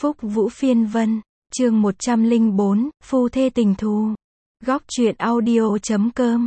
Phúc Vũ Phiên Vân, chương 104, Phu Thê Tình Thù. Góc truyện audio.com.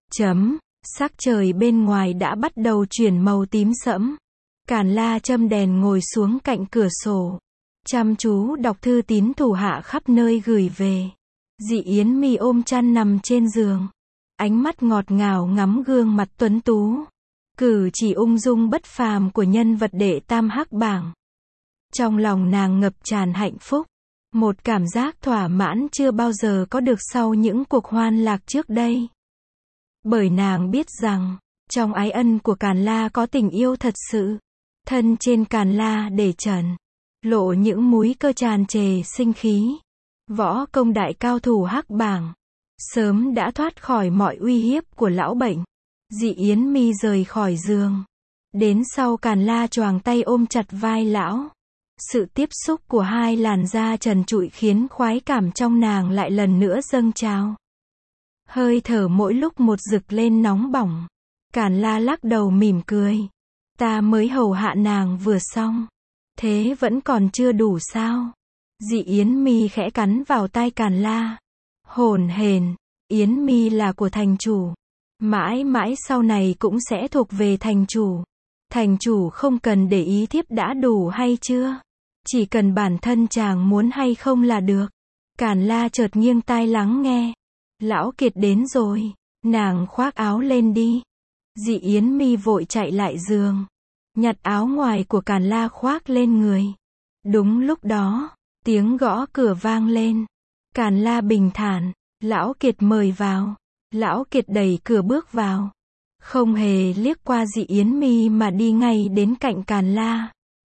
Sắc trời bên ngoài đã bắt đầu chuyển màu tím sẫm. Càn La châm đèn ngồi xuống cạnh cửa sổ, chăm chú đọc thư tín thủ hạ khắp nơi gửi về. Dị Yến Mi ôm chăn nằm trên giường, ánh mắt ngọt ngào ngắm gương mặt tuấn tú, cử chỉ ung dung bất phàm của nhân vật đệ tam hắc bảng. Trong lòng nàng ngập tràn hạnh phúc, một cảm giác thỏa mãn chưa bao giờ có được sau những cuộc hoan lạc trước đây. Bởi nàng biết rằng, trong ái ân của Càn La có tình yêu thật sự. Thân trên Càn La để trần, lộ những múi cơ tràn trề sinh khí. Võ công đại cao thủ hắc bảng, sớm đã thoát khỏi mọi uy hiếp của lão bệnh. Dị Yến Mi rời khỏi giường, đến sau Càn La choàng tay ôm chặt vai lão. Sự tiếp xúc của hai làn da trần trụi khiến khoái cảm trong nàng lại lần nữa dâng trào. Hơi thở mỗi lúc một rực lên nóng bỏng. Càn La lắc đầu mỉm cười. Ta mới hầu hạ nàng vừa xong, thế vẫn còn chưa đủ sao? Dị Yến Mi khẽ cắn vào tai Càn La. Hổn hển, Yến Mi là của thành chủ, mãi mãi sau này cũng sẽ thuộc về thành chủ. Thành chủ không cần để ý thiếp đã đủ hay chưa? Chỉ cần bản thân chàng muốn hay không là được. Càn La chợt nghiêng tai lắng nghe. Lão Kiệt đến rồi, nàng khoác áo lên đi. Dị Yến Mi vội chạy lại giường, nhặt áo ngoài của Càn La khoác lên người. Đúng lúc đó, tiếng gõ cửa vang lên. Càn La bình thản, Lão Kiệt mời vào. Lão Kiệt đẩy cửa bước vào, không hề liếc qua Dị Yến Mi mà đi ngay đến cạnh Càn La.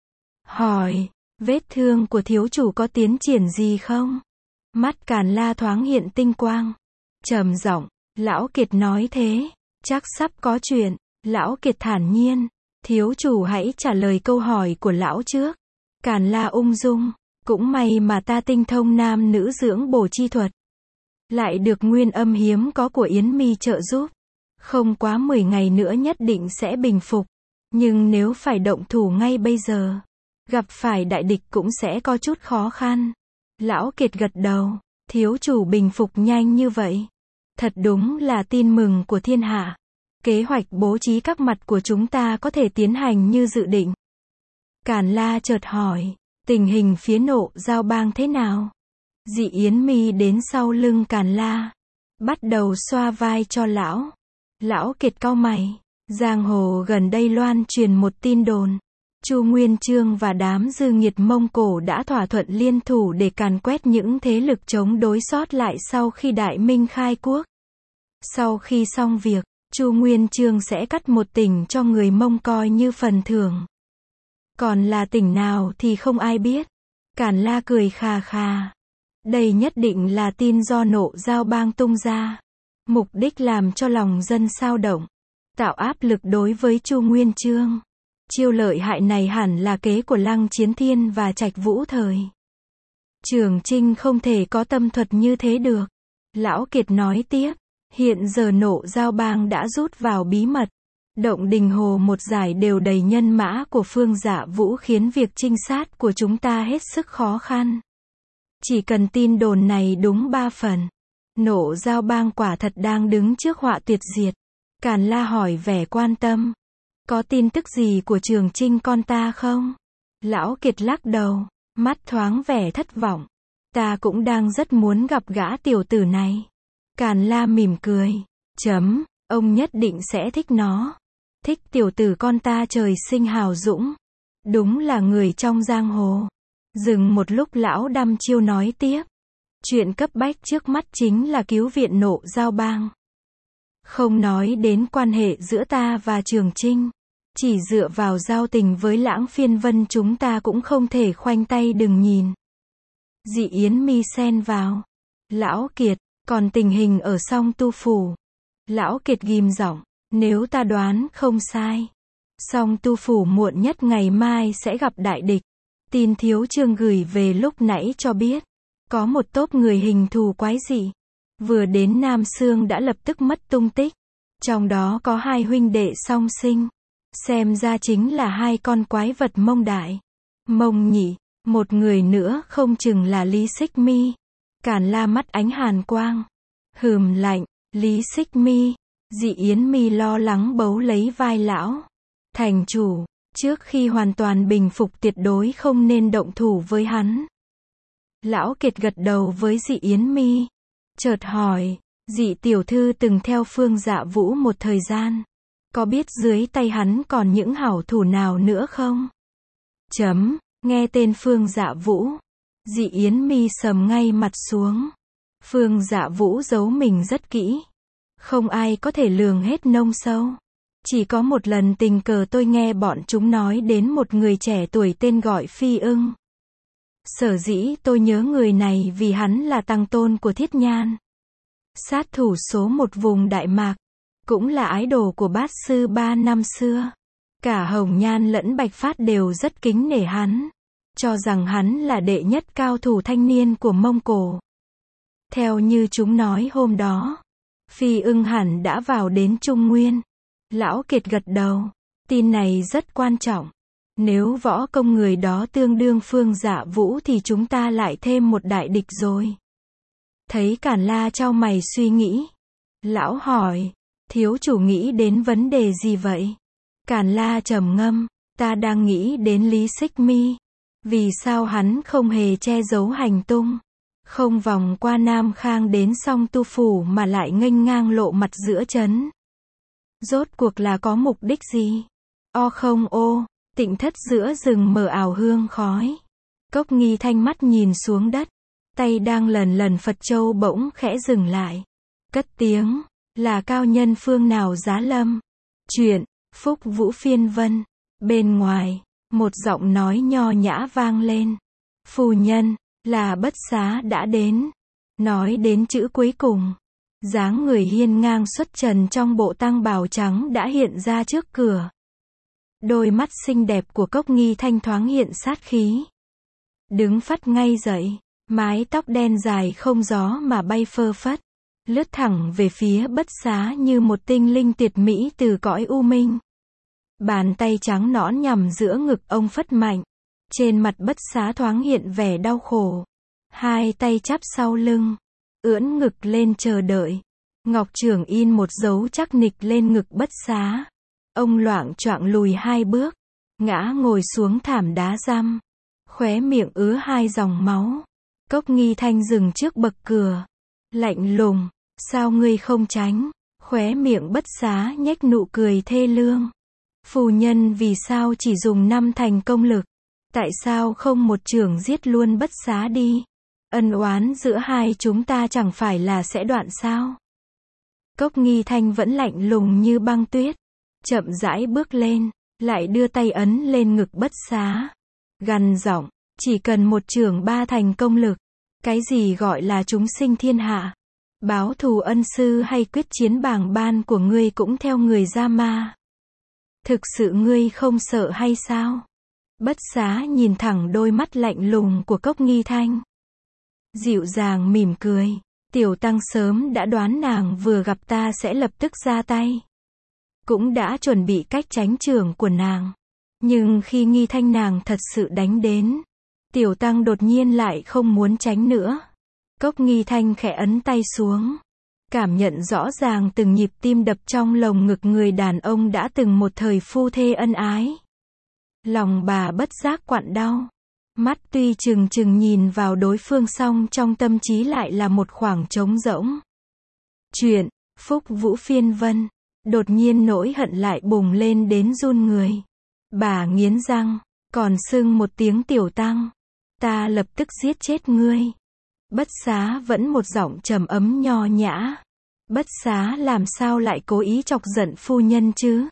Hỏi, vết thương của thiếu chủ có tiến triển gì không? Mắt Càn La thoáng hiện tinh quang, trầm giọng, Lão Kiệt nói thế, chắc sắp có chuyện. Lão Kiệt thản nhiên, thiếu chủ hãy trả lời câu hỏi của lão trước. Càn La ung dung, cũng may mà ta tinh thông nam nữ dưỡng bổ chi thuật, lại được nguyên âm hiếm có của Yến Mi trợ giúp. Không quá 10 ngày nữa nhất định sẽ bình phục. Nhưng nếu phải động thủ ngay bây giờ, gặp phải đại địch cũng sẽ có chút khó khăn. Lão Kiệt gật đầu, thiếu chủ bình phục nhanh như vậy, thật đúng là tin mừng của thiên hạ. Kế hoạch bố trí các mặt của chúng ta có thể tiến hành như dự định. Càn La chợt hỏi, tình hình phía Nộ Giao Bang thế nào? Dị Yến Mi đến sau lưng Càn La, bắt đầu xoa vai cho lão. Lão Kiệt cau mày, giang hồ gần đây loan truyền một tin đồn. Chu Nguyên Chương và đám dư nghiệt Mông Cổ đã thỏa thuận liên thủ để càn quét những thế lực chống đối sót lại sau khi Đại Minh khai quốc. Sau khi xong việc, Chu Nguyên Chương sẽ cắt một tỉnh cho người Mông coi như phần thưởng. Còn là tỉnh nào thì không ai biết. Càn La cười khà khà. Đây nhất định là tin do Nộ Giao Bang tung ra. Mục đích làm cho lòng dân xao động, tạo áp lực đối với Chu Nguyên Chương. Chiêu lợi hại này hẳn là kế của Lăng Chiến Thiên và Trạch Vũ Thời. Trường Chinh không thể có tâm thuật như thế được. Lão Kiệt nói tiếp, hiện giờ Nộ Giao Bang đã rút vào bí mật. Động Đình Hồ một giải đều đầy nhân mã của Phương Dạ Vũ khiến việc trinh sát của chúng ta hết sức khó khăn. Chỉ cần tin đồn này đúng 3 phần, Nộ Giao Bang quả thật đang đứng trước họa tuyệt diệt. Càn La hỏi vẻ quan tâm, có tin tức gì của Trường Chinh con ta không? Lão Kiệt lắc đầu, mắt thoáng vẻ thất vọng. Ta cũng đang rất muốn gặp gã tiểu tử này. Càn La mỉm cười, ông nhất định sẽ thích nó. Thích tiểu tử con ta trời sinh hào dũng, đúng là người trong giang hồ. Dừng một lúc lão đăm chiêu nói tiếp, chuyện cấp bách trước mắt chính là cứu viện Nộ Giao Bang. Không nói đến quan hệ giữa ta và Trường Chinh, chỉ dựa vào giao tình với Lãng Phiên Vân chúng ta cũng không thể khoanh tay đừng nhìn. Dị Yến Mi xen vào, Lão Kiệt, còn tình hình ở Song Tu Phủ? Lão Kiệt ghim giọng, nếu ta đoán không sai, Song Tu Phủ muộn nhất ngày mai sẽ gặp đại địch. Tin thiếu chương gửi về lúc nãy cho biết, có một tốp người hình thù quái dị, vừa đến Nam Xương đã lập tức mất tung tích. Trong đó có 2 huynh đệ song sinh, xem ra chính là 2 con quái vật Mông Đại, Mông Nhị. Một người nữa không chừng là Lý Xích Mi. Càn La mắt ánh hàn quang. Lạnh, Lý Xích Mi. Dị Yến Mi lo lắng bấu lấy vai lão. Thành chủ, trước khi hoàn toàn bình phục tuyệt đối không nên động thủ với hắn. Lão Kiệt gật đầu với Dị Yến Mi. Chợt hỏi, Dị tiểu thư từng theo Phương Dạ Vũ một thời gian. Có biết dưới tay hắn còn những hảo thủ nào nữa không? Nghe tên Phương Dạ Vũ. Dị Yến Mi sầm ngay mặt xuống. Phương Dạ Vũ giấu mình rất kỹ. Không ai có thể lường hết nông sâu. Chỉ có một lần tình cờ tôi nghe bọn chúng nói đến một người trẻ tuổi tên gọi Phi Ưng. Sở dĩ tôi nhớ người này vì hắn là tăng tôn của Thiết Nhan. Sát thủ số một vùng Đại Mạc. Cũng là idol của bát sư 3 năm xưa. Cả Hồng Nhan lẫn Bạch Phát đều rất kính nể hắn. Cho rằng hắn là đệ nhất cao thủ thanh niên của Mông Cổ. Theo như chúng nói hôm đó, Phi Ưng hẳn đã vào đến Trung Nguyên. Lão Kiệt gật đầu. Tin này rất quan trọng. Nếu võ công người đó tương đương Phương Dạ Vũ thì chúng ta lại thêm một đại địch rồi. Thấy Càn La chau mày suy nghĩ. Lão hỏi, thiếu chủ nghĩ đến vấn đề gì vậy? Càn La trầm ngâm, ta đang nghĩ đến Lý Xích Mi. Vì sao hắn không hề che giấu hành tung? Không vòng qua Nam Khang đến Song Tu Phủ mà lại nghênh ngang lộ mặt giữa trấn. Rốt cuộc là có mục đích gì? Tịnh thất giữa rừng mờ ảo hương khói. Cốc Nghi Thanh mắt nhìn xuống đất. Tay đang lần lần Phật châu bỗng khẽ dừng lại. Cất tiếng, là cao nhân phương nào giá lâm? Chuyện, Phúc Vũ Phiên Vân. Bên ngoài, một giọng nói nho nhã vang lên. Phu nhân, là Bất Xá đã đến. Nói đến chữ cuối cùng. Dáng người hiên ngang xuất trần trong bộ tang bào trắng đã hiện ra trước cửa. Đôi mắt xinh đẹp của Cốc Nghi Thanh thoáng hiện sát khí. Đứng phắt ngay dậy, mái tóc đen dài không gió mà bay phơ phất, lướt thẳng về phía Bất Xá như một tinh linh tuyệt mỹ từ cõi u minh. Bàn tay trắng nõn nhằm giữa ngực ông phất mạnh. Trên mặt Bất Xá thoáng hiện vẻ đau khổ. Hai tay chắp sau lưng, ưỡn ngực lên chờ đợi. Ngọc Trưởng in một dấu chắc nịch lên ngực Bất Xá. Ông loạng choạng lùi 2 bước, ngã ngồi xuống thảm đá răm, khóe miệng ứa 2 dòng máu. Cốc Nghi Thanh dừng trước bậc cửa, lạnh lùng, sao ngươi không tránh? Khóe miệng Bất Xá nhếch nụ cười thê lương. Phu nhân vì sao chỉ dùng 5 thành công lực? Tại sao không một chưởng giết luôn Bất Xá đi? Ân oán giữa hai chúng ta chẳng phải là sẽ đoạn sao? Cốc Nghi Thanh vẫn lạnh lùng như băng tuyết. Chậm rãi bước lên, lại đưa tay ấn lên ngực Bất Xá. Gằn giọng, chỉ cần một chưởng 3 thành công lực. Cái gì gọi là chúng sinh thiên hạ? Báo thù ân sư hay quyết chiến bảng ban của ngươi cũng theo người ra ma. Thực sự ngươi không sợ hay sao? Bất Xá nhìn thẳng đôi mắt lạnh lùng của Cốc Nghi Thanh. Dịu dàng mỉm cười. Tiểu tăng sớm đã đoán nàng vừa gặp ta sẽ lập tức ra tay. Cũng đã chuẩn bị cách tránh chưởng của nàng. Nhưng khi Nghi Thanh nàng thật sự đánh đến, tiểu tăng đột nhiên lại không muốn tránh nữa. Cốc Nghi Thanh khẽ ấn tay xuống. Cảm nhận rõ ràng từng nhịp tim đập trong lồng ngực người đàn ông đã từng một thời phu thê ân ái. Lòng bà bất giác quặn đau. Mắt tuy trừng trừng nhìn vào đối phương song trong tâm trí lại là một khoảng trống rỗng. Chuyện, Phúc Vũ Phiên Vân. Đột nhiên nỗi hận lại bùng lên đến run người. Bà nghiến răng, còn xưng một tiếng tiểu tăng. Ta lập tức giết chết ngươi. Bất Xá vẫn một giọng trầm ấm nho nhã. Bất Xá làm sao lại cố ý chọc giận phu nhân chứ?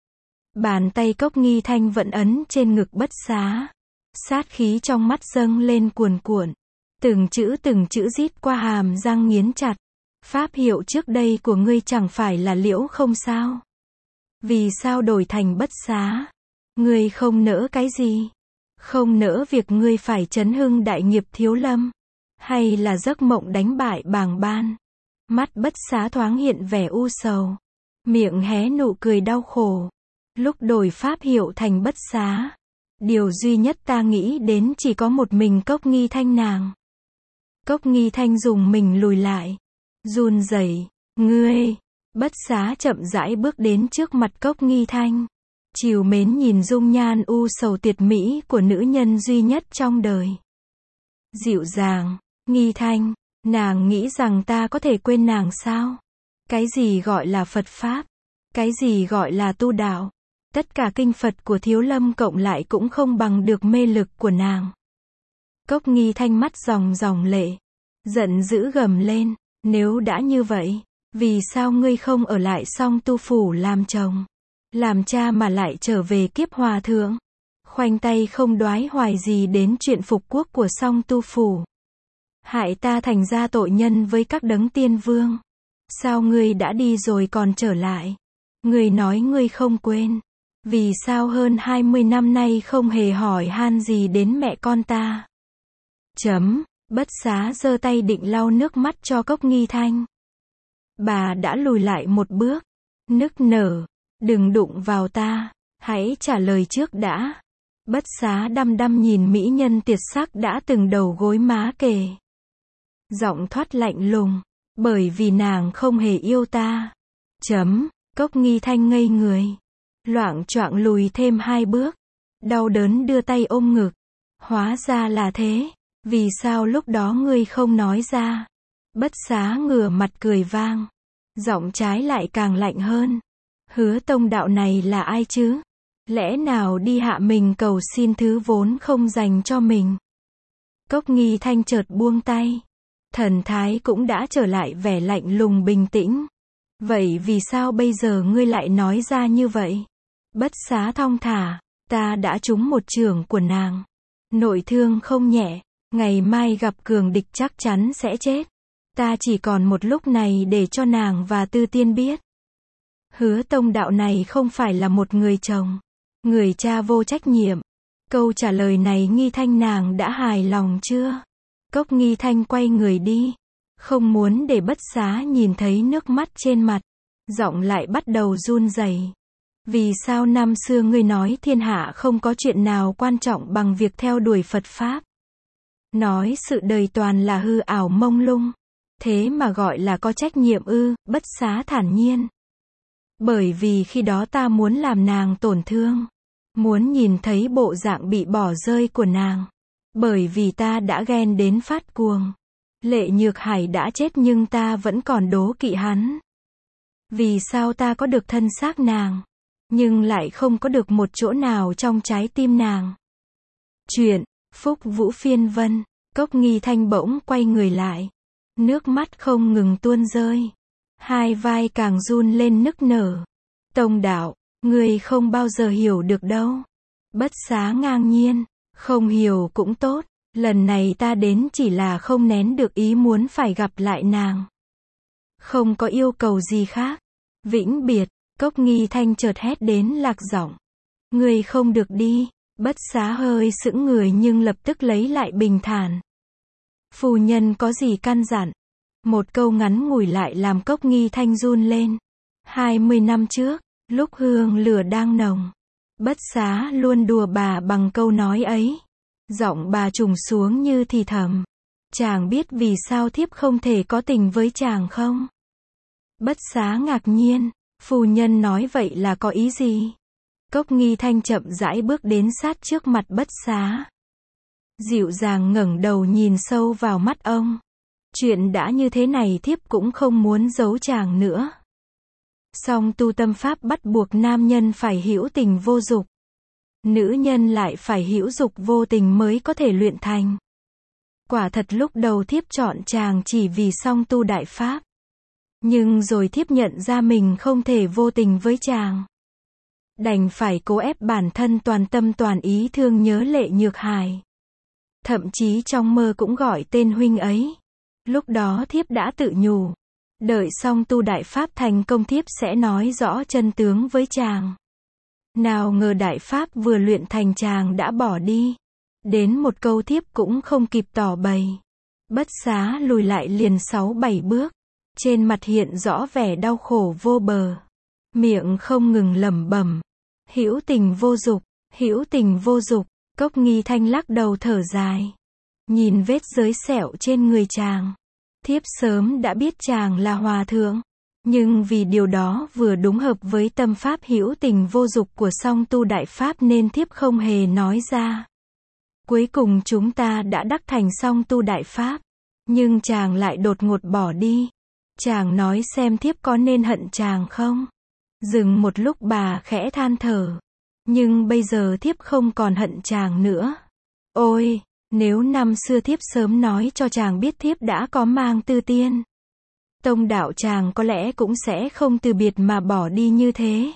Bàn tay Cốc Nghi Thanh vẫn ấn trên ngực Bất Xá. Sát khí trong mắt dâng lên cuồn cuộn. Từng chữ rít qua hàm răng nghiến chặt. Pháp hiệu trước đây của ngươi chẳng phải là Liễu không sao? Vì sao đổi thành Bất Xá? Ngươi không nỡ cái gì? Không nỡ việc ngươi phải chấn hưng đại nghiệp Thiếu Lâm? Hay là giấc mộng đánh bại bàng ban? Mắt Bất Xá thoáng hiện vẻ u sầu. Miệng hé nụ cười đau khổ. Lúc đổi pháp hiệu thành Bất Xá, Điều duy nhất ta nghĩ đến chỉ có một mình Cốc Nghi Thanh nàng. Cốc Nghi Thanh dùng mình lùi lại. Run rẩy, ngươi. Bất Xá chậm rãi bước đến trước mặt Cốc Nghi Thanh. Trìu mến nhìn dung nhan u sầu tuyệt mỹ của nữ nhân duy nhất trong đời. Dịu dàng, Nghi Thanh, nàng nghĩ rằng ta có thể quên nàng sao? Cái gì gọi là Phật Pháp? Cái gì gọi là tu đạo? Tất cả kinh Phật của Thiếu Lâm cộng lại cũng không bằng được mê lực của nàng. Cốc Nghi Thanh mắt ròng ròng lệ. Giận dữ gầm lên, nếu đã như vậy, vì sao ngươi không ở lại Song Tu Phủ làm chồng? Làm cha mà lại trở về kiếp hòa thượng? Khoanh tay không đoái hoài gì đến chuyện phục quốc của Song Tu Phủ. Hại ta thành ra tội nhân với các đấng tiên vương. Sao ngươi đã đi rồi còn trở lại? Ngươi nói ngươi không quên. Vì sao hơn 20 năm nay không hề hỏi han gì đến mẹ con ta? Bất Xá giơ tay định lau nước mắt cho Cốc Nghi Thanh. Bà đã lùi lại một bước. Nức nở. Đừng đụng vào ta. Hãy trả lời trước đã. Bất Xá đăm đăm nhìn mỹ nhân tuyệt sắc đã từng đầu gối má kề. Giọng thoát lạnh lùng. Bởi vì nàng không hề yêu ta. Cốc Nghi Thanh ngây người. Loạng choạng lùi thêm 2 bước. Đau đớn đưa tay ôm ngực. Hóa ra là thế. Vì sao lúc đó ngươi không nói ra? Bất Xá ngửa mặt cười vang. Giọng trái lại càng lạnh hơn. Hứa Tông đạo này là ai chứ? Lẽ nào đi hạ mình cầu xin thứ vốn không dành cho mình? Cốc Nghi Thanh chợt buông tay. Thần thái cũng đã trở lại vẻ lạnh lùng bình tĩnh. Vậy vì sao bây giờ ngươi lại nói ra như vậy? Bất Xá thong thả. Ta đã trúng một chưởng của nàng. Nội thương không nhẹ. Ngày mai gặp cường địch chắc chắn sẽ chết. Ta chỉ còn một lúc này để cho nàng và Tư Tiên biết. Hứa Tông đạo này không phải là một người chồng. Người cha vô trách nhiệm. Câu trả lời này Nghi Thanh nàng đã hài lòng chưa? Cốc Nghi Thanh quay người đi. Không muốn để Bất Xá nhìn thấy nước mắt trên mặt. Giọng lại bắt đầu run rẩy. Vì sao năm xưa ngươi nói thiên hạ không có chuyện nào quan trọng bằng việc theo đuổi Phật Pháp? Nói sự đời toàn là hư ảo mông lung. Thế mà gọi là có trách nhiệm ư? Bất Xá thản nhiên. Bởi vì khi đó ta muốn làm nàng tổn thương. Muốn nhìn thấy bộ dạng bị bỏ rơi của nàng. Bởi vì ta đã ghen đến phát cuồng. Lệ Nhược Hải đã chết nhưng ta vẫn còn đố kỵ hắn. Vì sao ta có được thân xác nàng, nhưng lại không có được một chỗ nào trong trái tim nàng? Chuyện, Phúc Vũ Phiên Vân. Cốc Nghi Thanh bỗng quay người lại. Nước mắt không ngừng tuôn rơi. Hai vai càng run lên nức nở. Tông đạo, ngươi không bao giờ hiểu được đâu. Bất Xá ngang nhiên. Không hiểu cũng tốt. Lần này ta đến chỉ là không nén được ý muốn phải gặp lại nàng. Không có yêu cầu gì khác. Vĩnh biệt. Cốc Nghi Thanh chợt hét đến lạc giọng. Ngươi không được đi. Bất Xá hơi sững người nhưng lập tức lấy lại bình thản. Phu nhân có gì căn dặn? Một câu ngắn ngủi lại làm Cốc Nghi Thanh run lên. 20 năm trước, lúc hương lửa đang nồng, Bất Xá luôn đùa bà bằng câu nói ấy. Giọng bà trùng xuống như thì thầm. Chàng biết vì sao thiếp không thể có tình với chàng không? Bất Xá ngạc nhiên. Phu nhân nói vậy là có ý gì? Cốc Nghi Thanh chậm rãi bước đến sát trước mặt Bất Xá. Dịu dàng ngẩng đầu nhìn sâu vào mắt ông. Chuyện đã như thế này thiếp cũng không muốn giấu chàng nữa. Song tu tâm pháp bắt buộc nam nhân phải hữu tình vô dục. Nữ nhân lại phải hữu dục vô tình mới có thể luyện thành. Quả thật lúc đầu thiếp chọn chàng chỉ vì song tu đại pháp. Nhưng rồi thiếp nhận ra mình không thể vô tình với chàng. Đành phải cố ép bản thân toàn tâm toàn ý thương nhớ Lệ Nhược Hải. Thậm chí trong mơ cũng gọi tên huynh ấy. Lúc đó thiếp đã tự nhủ. Đợi xong tu đại pháp thành công thiếp sẽ nói rõ chân tướng với chàng. Nào ngờ đại pháp vừa luyện thành chàng đã bỏ đi. Đến một câu thiếp cũng không kịp tỏ bày. Bất Xá lùi lại liền 6-7 bước. Trên mặt hiện rõ vẻ đau khổ vô bờ. Miệng không ngừng lẩm bẩm. Hữu tình vô dục, Hữu tình vô dục, Cốc Nghi Thanh lắc đầu thở dài. Nhìn vết giới sẹo trên người chàng. Thiếp sớm đã biết chàng là hòa thượng. Nhưng vì điều đó vừa đúng hợp với tâm pháp hữu tình vô dục của song tu đại pháp nên thiếp không hề nói ra. Cuối cùng chúng ta đã đắc thành song tu đại pháp. Nhưng chàng lại đột ngột bỏ đi. Chàng nói xem thiếp có nên hận chàng không? Dừng một lúc bà khẽ than thở. Nhưng bây giờ thiếp không còn hận chàng nữa. Ôi, nếu năm xưa thiếp sớm nói cho chàng biết thiếp đã có mang tư tiên. Tông đạo chàng có lẽ cũng sẽ không từ biệt mà bỏ đi như thế.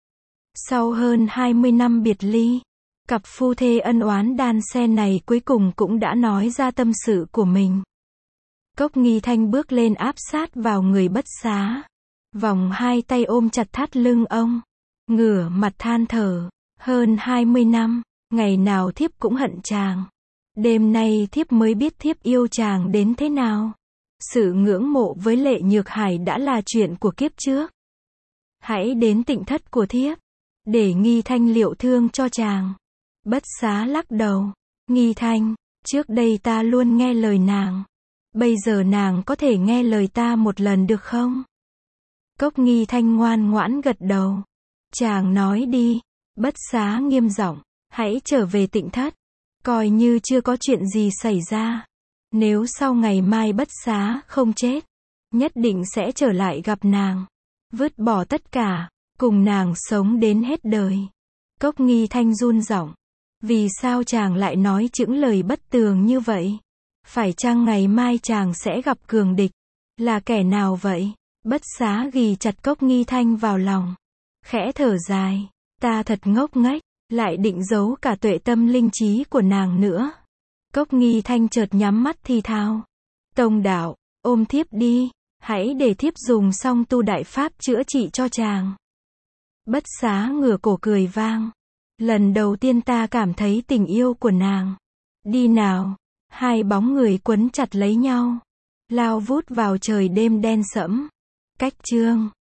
Sau hơn 20 năm biệt ly, cặp phu thê ân oán đan xen này cuối cùng cũng đã nói ra tâm sự của mình. Cốc Nghi Thanh bước lên áp sát vào người Bất Xá. Vòng hai tay ôm chặt thắt lưng ông. Ngửa mặt than thở. Hơn 20 năm, ngày nào thiếp cũng hận chàng. Đêm nay thiếp mới biết thiếp yêu chàng đến thế nào. Sự ngưỡng mộ với Lệ Nhược Hải đã là chuyện của kiếp trước. Hãy đến tịnh thất của thiếp, để Nghi Thanh liệu thương cho chàng. Bất Xá lắc đầu. Nghi Thanh, trước đây ta luôn nghe lời nàng. Bây giờ nàng có thể nghe lời ta một lần được không? Cốc Nghi Thanh ngoan ngoãn gật đầu. Chàng nói đi. Bất Xá nghiêm giọng. Hãy trở về tịnh thất. Coi như chưa có chuyện gì xảy ra. Nếu sau ngày mai Bất Xá không chết, nhất định sẽ trở lại gặp nàng. Vứt bỏ tất cả, cùng nàng sống đến hết đời. Cốc Nghi Thanh run giọng. Vì sao chàng lại nói những lời bất tường như vậy? Phải chăng ngày mai chàng sẽ gặp cường địch? Là kẻ nào vậy? Bất Xá ghì chặt Cốc Nghi Thanh vào lòng. Khẽ thở dài. Ta thật ngốc nghếch, lại định giấu cả tuệ tâm linh trí của nàng nữa. Cốc Nghi Thanh chợt nhắm mắt thì thào. Tông đạo, ôm thiếp đi, hãy để thiếp dùng song tu đại pháp chữa trị cho chàng. Bất Xá ngửa cổ cười vang. Lần đầu tiên ta cảm thấy tình yêu của nàng. Đi nào. Hai bóng người quấn chặt lấy nhau. Lao vút vào trời đêm đen sẫm. Cách chương